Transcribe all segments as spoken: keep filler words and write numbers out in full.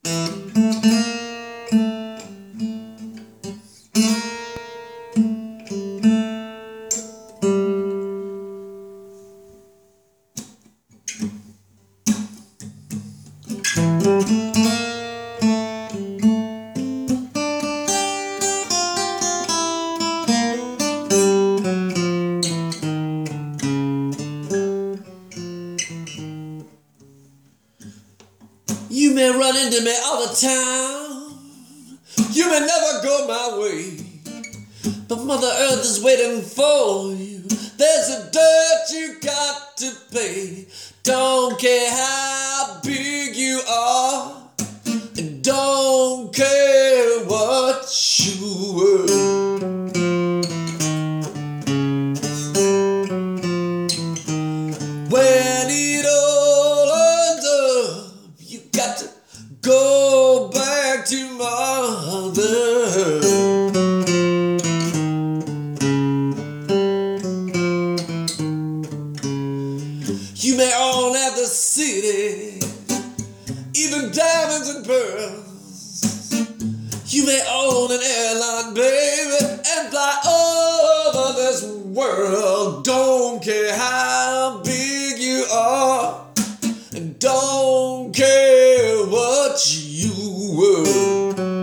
You may run into me all the time, you may never go my way, but Mother Earth is waiting for you. There's a debt you got to pay. Don't care how big you are, and don't care what you were. When it all ends up, you got to go back to Mother. You may own at the city, even diamonds and pearls. You may own an airline, baby, and fly over this world. Don't care how big you are, and don't care what you were.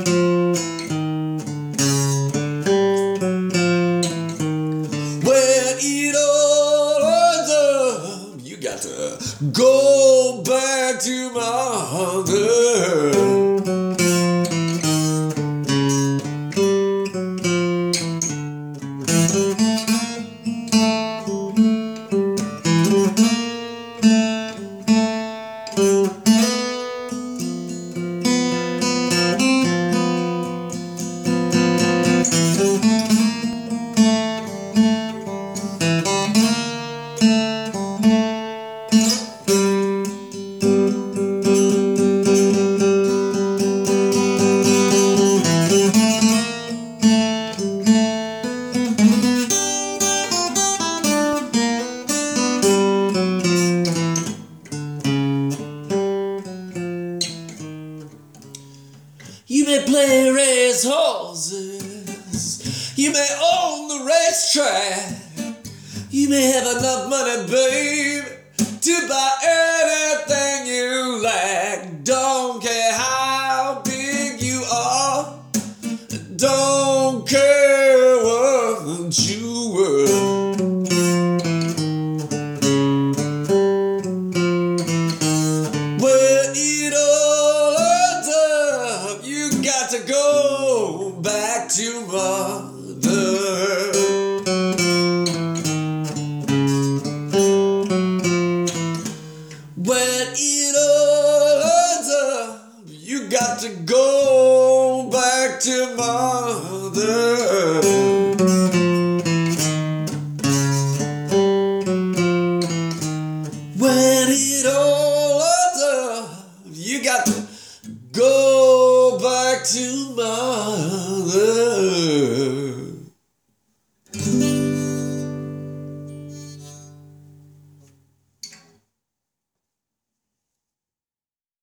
When it all ends up, you got to go back to Mother. You may play race horses, you may own the racetrack, you may have enough money, babe, to buy anything you like. Don't care how big you are, don't care what you were. When it all ends up, you got to go back to Mother. When it all ends up, you got to go back to Mother. When it all ends up, you got to go back to Mother.